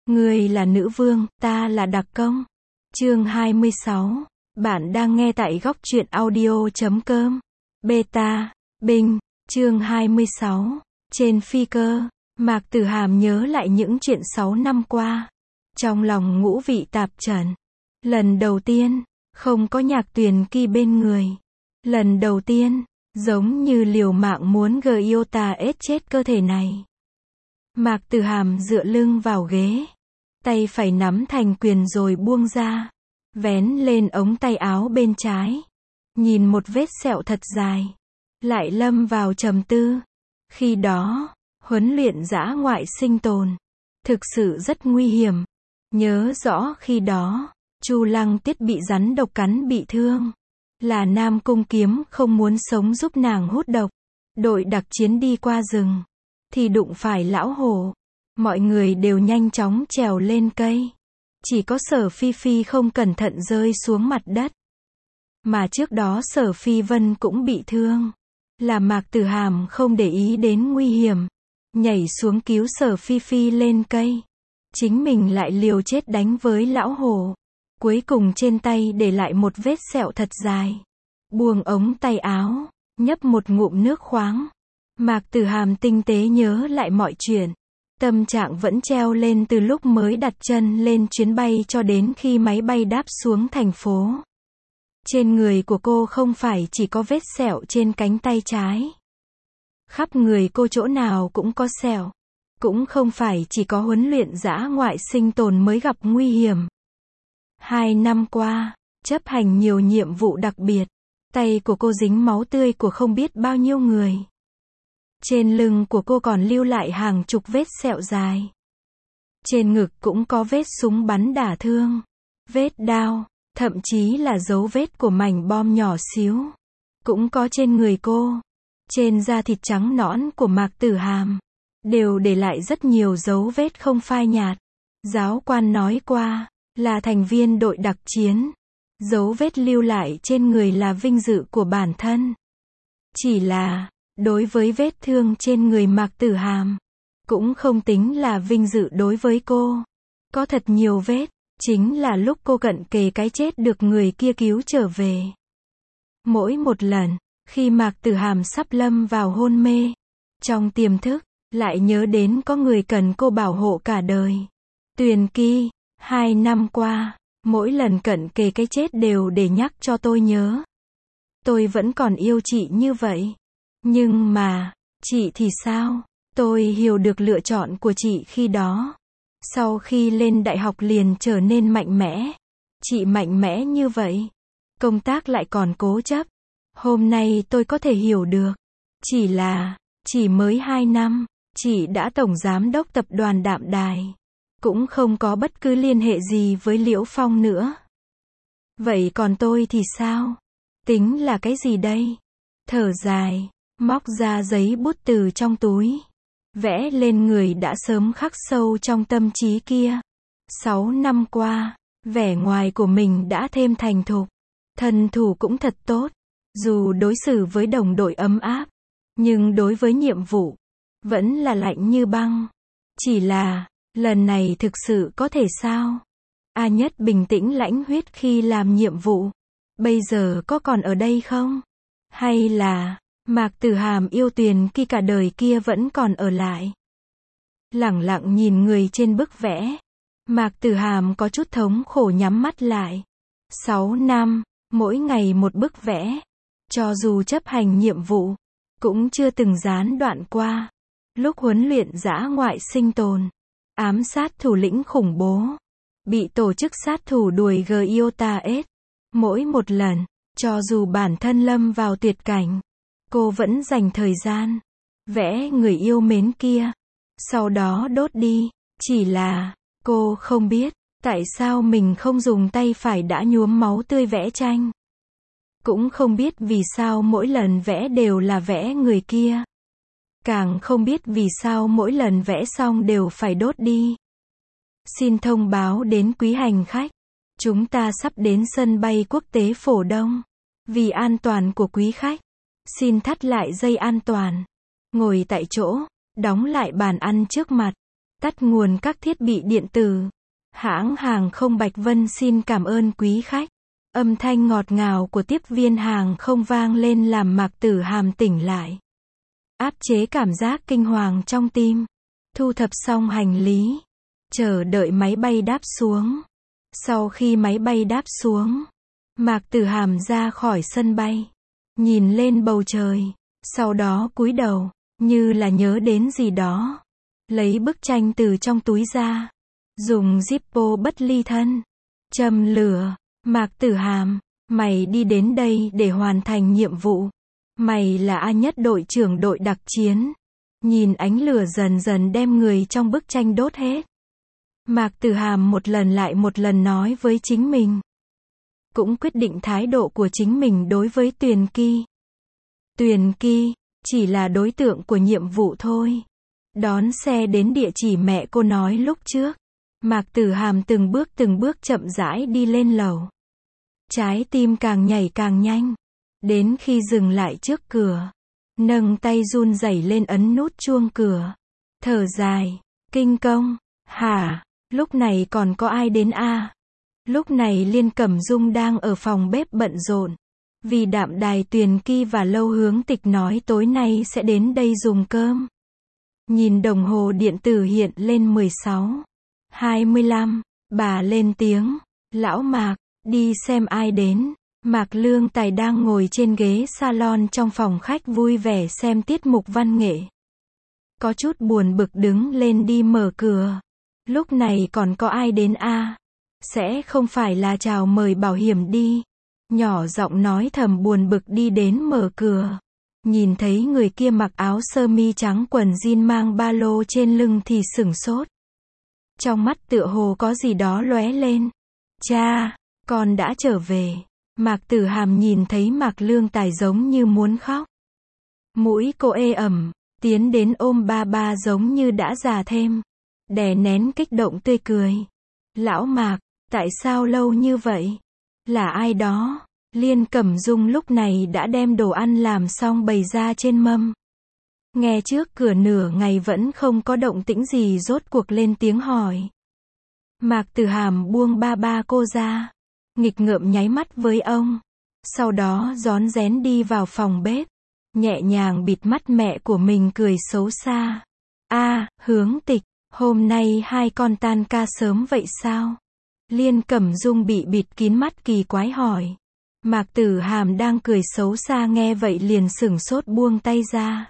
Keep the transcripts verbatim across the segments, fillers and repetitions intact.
Ngươi là nữ vương, ta là đặc công. Chương hai mươi sáu. Bạn đang nghe tại góc truyện audio chấm com. Beta, Binh, chương hai mươi sáu. Trên phi cơ, Mạc Tử Hàm nhớ lại những chuyện sáu năm qua. Trong lòng ngũ vị tạp trần. Lần đầu tiên, không có Nhạc Tuyền Kỳ bên người. Lần đầu tiên, giống như liều mạng muốn Gyota ết chết cơ thể này. Mạc Tử Hàm dựa lưng vào ghế. Tay phải nắm thành quyền rồi buông ra. Vén lên ống tay áo bên trái. Nhìn một vết sẹo thật dài. Lại lâm vào trầm tư. Khi đó, huấn luyện dã ngoại sinh tồn. Thực sự rất nguy hiểm. Nhớ rõ khi đó, Chu Lăng Tiết bị rắn độc cắn bị thương. Là Nam Cung Kiếm không muốn sống giúp nàng hút độc. Đội đặc chiến đi qua rừng. Thì đụng phải lão hổ. Mọi người đều nhanh chóng trèo lên cây. Chỉ có Sở Phi Phi không cẩn thận rơi xuống mặt đất. Mà trước đó Sở Phi Vân cũng bị thương. Là Mạc Tử Hàm không để ý đến nguy hiểm. Nhảy xuống cứu Sở Phi Phi lên cây. Chính mình lại liều chết đánh với lão hổ. Cuối cùng trên tay để lại một vết sẹo thật dài. Buông ống tay áo, nhấp một ngụm nước khoáng. Mạc Tử Hàm tinh tế nhớ lại mọi chuyện. Tâm trạng vẫn treo lên từ lúc mới đặt chân lên chuyến bay cho đến khi máy bay đáp xuống thành phố. Trên người của cô không phải chỉ có vết sẹo trên cánh tay trái. Khắp người cô chỗ nào cũng có sẹo. Cũng không phải chỉ có huấn luyện dã ngoại sinh tồn mới gặp nguy hiểm. Hai năm qua, chấp hành nhiều nhiệm vụ đặc biệt. Tay của cô dính máu tươi của không biết bao nhiêu người. Trên lưng của cô còn lưu lại hàng chục vết sẹo dài. Trên ngực cũng có vết súng bắn đả thương. Vết đao, thậm chí là dấu vết của mảnh bom nhỏ xíu. Cũng có trên người cô. Trên da thịt trắng nõn của Mạc Tử Hàm. Đều để lại rất nhiều dấu vết không phai nhạt. Giáo quan nói qua, là thành viên đội đặc chiến. Dấu vết lưu lại trên người là vinh dự của bản thân. Chỉ là, đối với vết thương trên người Mạc Tử Hàm, cũng không tính là vinh dự đối với cô. Có thật nhiều vết, chính là lúc cô cận kề cái chết được người kia cứu trở về. Mỗi một lần, khi Mạc Tử Hàm sắp lâm vào hôn mê, trong tiềm thức, lại nhớ đến có người cần cô bảo hộ cả đời. Tuyền Kỳ, hai năm qua, mỗi lần cận kề cái chết đều để nhắc cho tôi nhớ. Tôi vẫn còn yêu chị như vậy. Nhưng mà, chị thì sao? Tôi hiểu được lựa chọn của chị khi đó. Sau khi lên đại học liền trở nên mạnh mẽ. Chị mạnh mẽ như vậy. Công tác lại còn cố chấp. Hôm nay tôi có thể hiểu được. Chỉ là, chỉ mới hai năm, chị đã tổng giám đốc tập đoàn Đạm Đài. Cũng không có bất cứ liên hệ gì với Liễu Phong nữa. Vậy còn tôi thì sao? Tính là cái gì đây? Thở dài, móc ra giấy bút từ trong túi. Vẽ lên người đã sớm khắc sâu trong tâm trí kia. Sáu năm qua, vẻ ngoài của mình đã thêm thành thục. Thân thủ cũng thật tốt. Dù đối xử với đồng đội ấm áp, nhưng đối với nhiệm vụ, vẫn là lạnh như băng. Chỉ là, lần này thực sự có thể sao? A Nhất bình tĩnh lãnh huyết khi làm nhiệm vụ. Bây giờ có còn ở đây không? Hay là, Mạc Tử Hàm yêu Tuyền Kỳ cả đời kia vẫn còn ở lại? Lẳng lặng nhìn người trên bức vẽ. Mạc Tử Hàm có chút thống khổ nhắm mắt lại. Sáu năm, mỗi ngày một bức vẽ. Cho dù chấp hành nhiệm vụ, cũng chưa từng gián đoạn qua. Lúc huấn luyện dã ngoại sinh tồn, ám sát thủ lĩnh khủng bố, bị tổ chức sát thủ đuổi Gyota ết. Mỗi một lần, cho dù bản thân lâm vào tuyệt cảnh, cô vẫn dành thời gian vẽ người yêu mến kia, sau đó đốt đi. Chỉ là, cô không biết, tại sao mình không dùng tay phải đã nhuốm máu tươi vẽ tranh. Cũng không biết vì sao mỗi lần vẽ đều là vẽ người kia. Càng không biết vì sao mỗi lần vẽ xong đều phải đốt đi. Xin thông báo đến quý hành khách. Chúng ta sắp đến sân bay quốc tế Phổ Đông. Vì an toàn của quý khách, xin thắt lại dây an toàn. Ngồi tại chỗ, đóng lại bàn ăn trước mặt. Tắt nguồn các thiết bị điện tử. Hãng hàng không Bạch Vân xin cảm ơn quý khách. Âm thanh ngọt ngào của tiếp viên hàng không vang lên làm Mạc Tử Hàm tỉnh lại. Áp chế cảm giác kinh hoàng trong tim. Thu thập xong hành lý. Chờ đợi máy bay đáp xuống. Sau khi máy bay đáp xuống, Mạc Tử Hàm ra khỏi sân bay. Nhìn lên bầu trời. Sau đó cúi đầu, như là nhớ đến gì đó. Lấy bức tranh từ trong túi ra. Dùng Zippo bất ly thân. Châm lửa. Mạc Tử Hàm, mày đi đến đây để hoàn thành nhiệm vụ. Mày là A Nhất đội trưởng đội đặc chiến. Nhìn ánh lửa dần dần đem người trong bức tranh đốt hết. Mạc Tử Hàm một lần lại một lần nói với chính mình. Cũng quyết định thái độ của chính mình đối với Tuyền Kỳ. Tuyền Kỳ, chỉ là đối tượng của nhiệm vụ thôi. Đón xe đến địa chỉ mẹ cô nói lúc trước. Mạc Tử Hàm từng bước từng bước chậm rãi đi lên lầu. Trái tim càng nhảy càng nhanh. Đến khi dừng lại trước cửa. Nâng tay run rẩy lên ấn nút chuông cửa. Thở dài. Kinh công. Hả? Lúc này còn có ai đến a? À? Lúc này Liên Cẩm Dung đang ở phòng bếp bận rộn. Vì Đạm Đài Tuyền Kỳ và Lâu Hướng Tịch nói tối nay sẽ đến đây dùng cơm. Nhìn đồng hồ điện tử hiện lên mười sáu, hai mươi lăm, bà lên tiếng. Lão Mạc, đi xem ai đến. Mạc Lương Tài đang ngồi trên ghế salon trong phòng khách vui vẻ xem tiết mục văn nghệ. Có chút buồn bực đứng lên đi mở cửa. Lúc này còn có ai đến a? À? Sẽ không phải là chào mời bảo hiểm đi. Nhỏ giọng nói thầm buồn bực đi đến mở cửa. Nhìn thấy người kia mặc áo sơ mi trắng quần jean mang ba lô trên lưng thì sửng sốt. Trong mắt tựa hồ có gì đó lóe lên. Cha, con đã trở về. Mạc Tử Hàm nhìn thấy Mạc Lương Tài giống như muốn khóc. Mũi cô ê ẩm, tiến đến ôm ba ba giống như đã già thêm. Đè nén kích động tươi cười. Lão Mạc, tại sao lâu như vậy? Là ai đó? Liên Cẩm Dung lúc này đã đem đồ ăn làm xong bày ra trên mâm. Nghe trước cửa nửa ngày vẫn không có động tĩnh gì rốt cuộc lên tiếng hỏi. Mạc Tử Hàm buông ba ba cô ra. Nghịch ngợm nháy mắt với ông. Sau đó rón rén đi vào phòng bếp. Nhẹ nhàng bịt mắt mẹ của mình cười xấu xa. A, à, Hướng Tịch, hôm nay hai con tan ca sớm vậy sao? Liên Cẩm Dung bị bịt kín mắt kỳ quái hỏi. Mạc Tử Hàm đang cười xấu xa nghe vậy liền sửng sốt buông tay ra.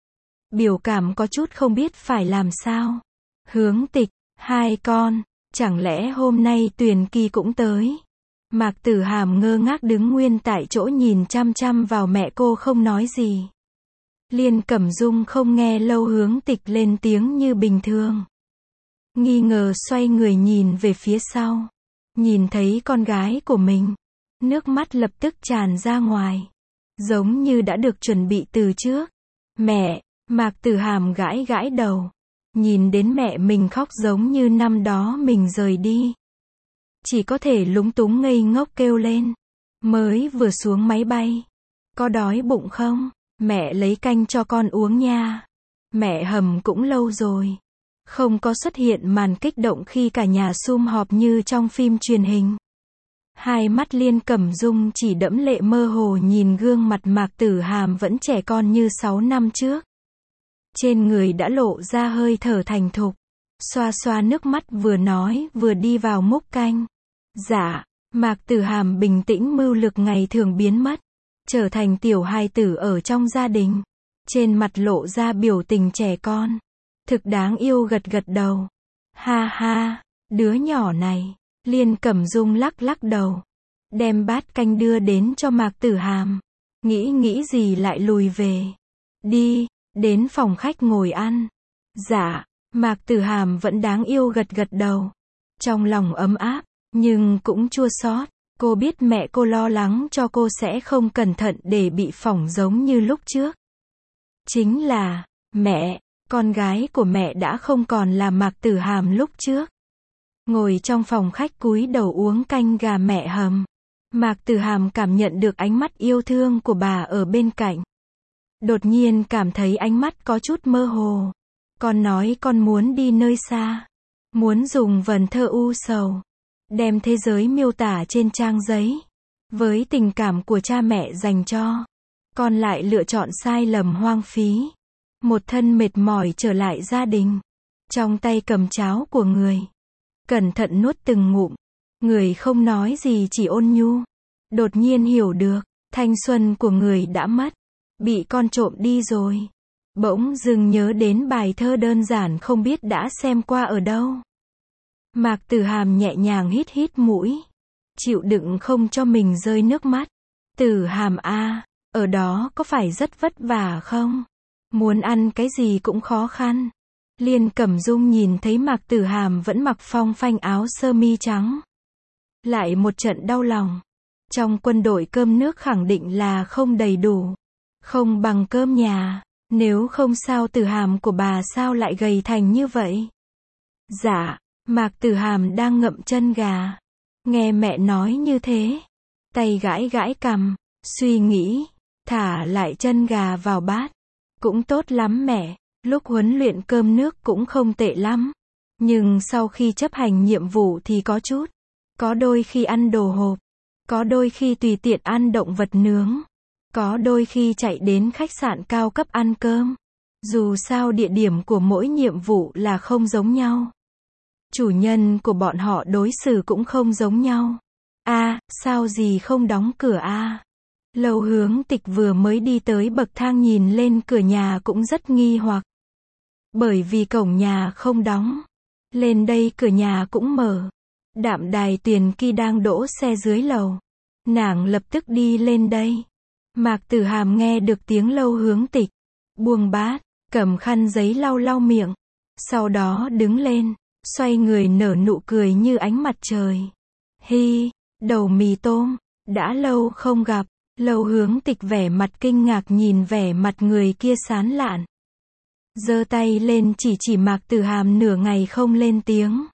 Biểu cảm có chút không biết phải làm sao. Hướng Tịch, hai con, chẳng lẽ hôm nay Tuyền Kỳ cũng tới? Mạc Tử Hàm ngơ ngác đứng nguyên tại chỗ nhìn chăm chăm vào mẹ cô không nói gì. Liên Cẩm Dung không nghe Lâu Hướng Tịch lên tiếng như bình thường. Nghi ngờ xoay người nhìn về phía sau. Nhìn thấy con gái của mình. Nước mắt lập tức tràn ra ngoài. Giống như đã được chuẩn bị từ trước. Mẹ, Mạc Tử Hàm gãi gãi đầu. Nhìn đến mẹ mình khóc giống như năm đó mình rời đi. Chỉ có thể lúng túng ngây ngốc kêu lên. Mới vừa xuống máy bay. Có đói bụng không? Mẹ lấy canh cho con uống nha. Mẹ hầm cũng lâu rồi. Không có xuất hiện màn kích động khi cả nhà sum họp như trong phim truyền hình. Hai mắt Liên Cẩm Dung chỉ đẫm lệ mơ hồ nhìn gương mặt Mạc Tử Hàm vẫn trẻ con như sáu năm trước. Trên người đã lộ ra hơi thở thành thục. Xoa xoa nước mắt vừa nói vừa đi vào múc canh. Dạ, Mạc Tử Hàm bình tĩnh mưu lược ngày thường biến mất. Trở thành tiểu hài tử ở trong gia đình. Trên mặt lộ ra biểu tình trẻ con. Thực đáng yêu gật gật đầu. Ha ha, đứa nhỏ này. Liên Cẩm Dung lắc lắc đầu. Đem bát canh đưa đến cho Mạc Tử Hàm. Nghĩ nghĩ gì lại lùi về. Đi, đến phòng khách ngồi ăn. Dạ, Mạc Tử Hàm vẫn đáng yêu gật gật đầu. Trong lòng ấm áp, nhưng cũng chua xót. Cô biết mẹ cô lo lắng cho cô sẽ không cẩn thận để bị phỏng giống như lúc trước. Chính là, mẹ, con gái của mẹ đã không còn là Mạc Tử Hàm lúc trước. Ngồi trong phòng khách cúi đầu uống canh gà mẹ hầm. Mạc Tử Hàm cảm nhận được ánh mắt yêu thương của bà ở bên cạnh. Đột nhiên cảm thấy ánh mắt có chút mơ hồ. Con nói con muốn đi nơi xa. Muốn dùng vần thơ u sầu. Đem thế giới miêu tả trên trang giấy. Với tình cảm của cha mẹ dành cho. Con lại lựa chọn sai lầm hoang phí. Một thân mệt mỏi trở lại gia đình. Trong tay cầm cháo của người. Cẩn thận nuốt từng ngụm. Người không nói gì chỉ ôn nhu. Đột nhiên hiểu được. Thanh xuân của người đã mất. Bị con trộm đi rồi. Bỗng dưng nhớ đến bài thơ đơn giản không biết đã xem qua ở đâu. Mạc Tử Hàm nhẹ nhàng hít hít mũi. Chịu đựng không cho mình rơi nước mắt. Tử Hàm a, ở đó có phải rất vất vả không? Muốn ăn cái gì cũng khó khăn. Liên Cẩm Dung nhìn thấy Mạc Tử Hàm vẫn mặc phong phanh áo sơ mi trắng. Lại một trận đau lòng. Trong quân đội cơm nước khẳng định là không đầy đủ. Không bằng cơm nhà. Nếu không sao Tử Hàm của bà sao lại gầy thành như vậy? Dạ, Mạc Tử Hàm đang ngậm chân gà. Nghe mẹ nói như thế. Tay gãi gãi cằm. Suy nghĩ. Thả lại chân gà vào bát. Cũng tốt lắm mẹ. Lúc huấn luyện cơm nước cũng không tệ lắm. Nhưng sau khi chấp hành nhiệm vụ thì có chút. Có đôi khi ăn đồ hộp. Có đôi khi tùy tiện ăn động vật nướng. Có đôi khi chạy đến khách sạn cao cấp ăn cơm. Dù sao địa điểm của mỗi nhiệm vụ là không giống nhau. Chủ nhân của bọn họ đối xử cũng không giống nhau. A, à, sao gì không đóng cửa a? À? Lâu Hướng Tịch vừa mới đi tới bậc thang nhìn lên cửa nhà cũng rất nghi hoặc. Bởi vì cổng nhà không đóng. Lên đây cửa nhà cũng mở. Đạm Đài Tuyền Kỳ đang đỗ xe dưới lầu. Nàng lập tức đi lên đây. Mạc Tử Hàm nghe được tiếng Lâu Hướng Tịch. Buông bát, cầm khăn giấy lau lau miệng. Sau đó đứng lên, xoay người nở nụ cười như ánh mặt trời. Hi, đầu mì tôm, đã lâu không gặp. Lâu Hướng Tịch vẻ mặt kinh ngạc nhìn vẻ mặt người kia sán lạn. Giơ tay lên chỉ chỉ Mạc Tử Hàm nửa ngày không lên tiếng.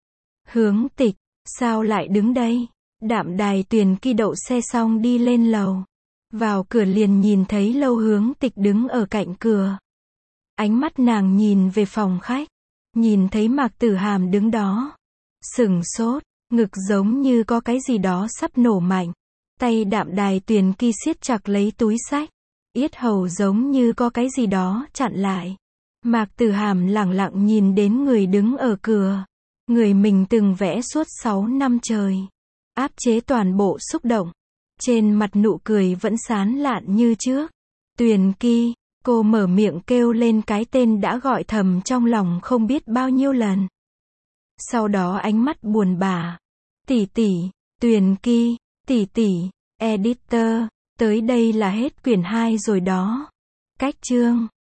Hướng Tịch, sao lại đứng đây? Đạm Đài Tuyền Kỳ đậu xe xong đi lên lầu. Vào cửa liền nhìn thấy Lâu Hướng Tịch đứng ở cạnh cửa. Ánh mắt nàng nhìn về phòng khách. Nhìn thấy Mạc Tử Hàm đứng đó. Sửng sốt, ngực giống như có cái gì đó sắp nổ mạnh. Tay Đạm Đài Tuyền Kỳ siết chặt lấy túi xách. Yết hầu giống như có cái gì đó chặn lại. Mạc Tử Hàm lẳng lặng nhìn đến người đứng ở cửa. Người mình từng vẽ suốt sáu năm trời. Áp chế toàn bộ xúc động. Trên mặt nụ cười vẫn sán lạn như trước. Tuyền Kỳ, cô mở miệng kêu lên cái tên đã gọi thầm trong lòng không biết bao nhiêu lần. Sau đó ánh mắt buồn bã. Tỷ tỷ, Tuyền Kỳ, tỷ tỷ, editor, tới đây là hết quyển hai rồi đó. Cách chương